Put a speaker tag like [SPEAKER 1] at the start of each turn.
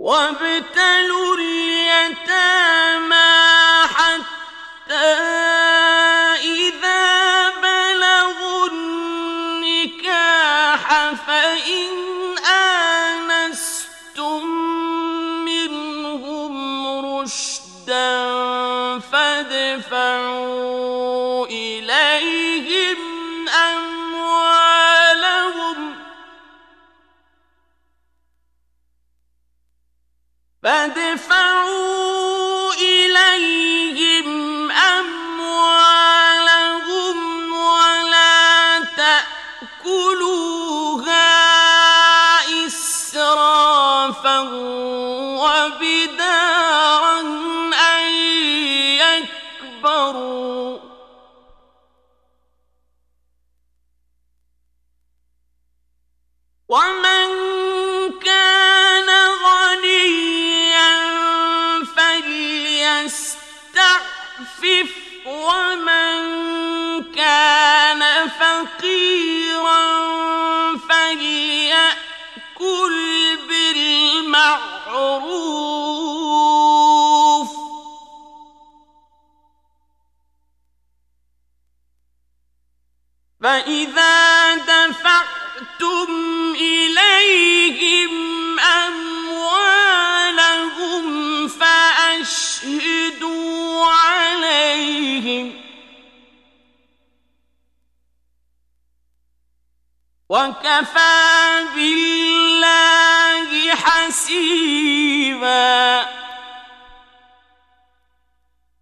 [SPEAKER 1] وابتلوا اليتامى حتى إذا بلغوا النكاح فإن آنستم منهم رشدا فادفعوا إليهم أموالهم ولا تأكلوها إسرافا وبدارا أن يكبروا ومن كان غنيا فليستعفف ومن كان فقيرا فليأكل بالمعروف فإذا دفعتم إليهم أموالهم فأشهدوا عليهم وكفى بالله حسيبا.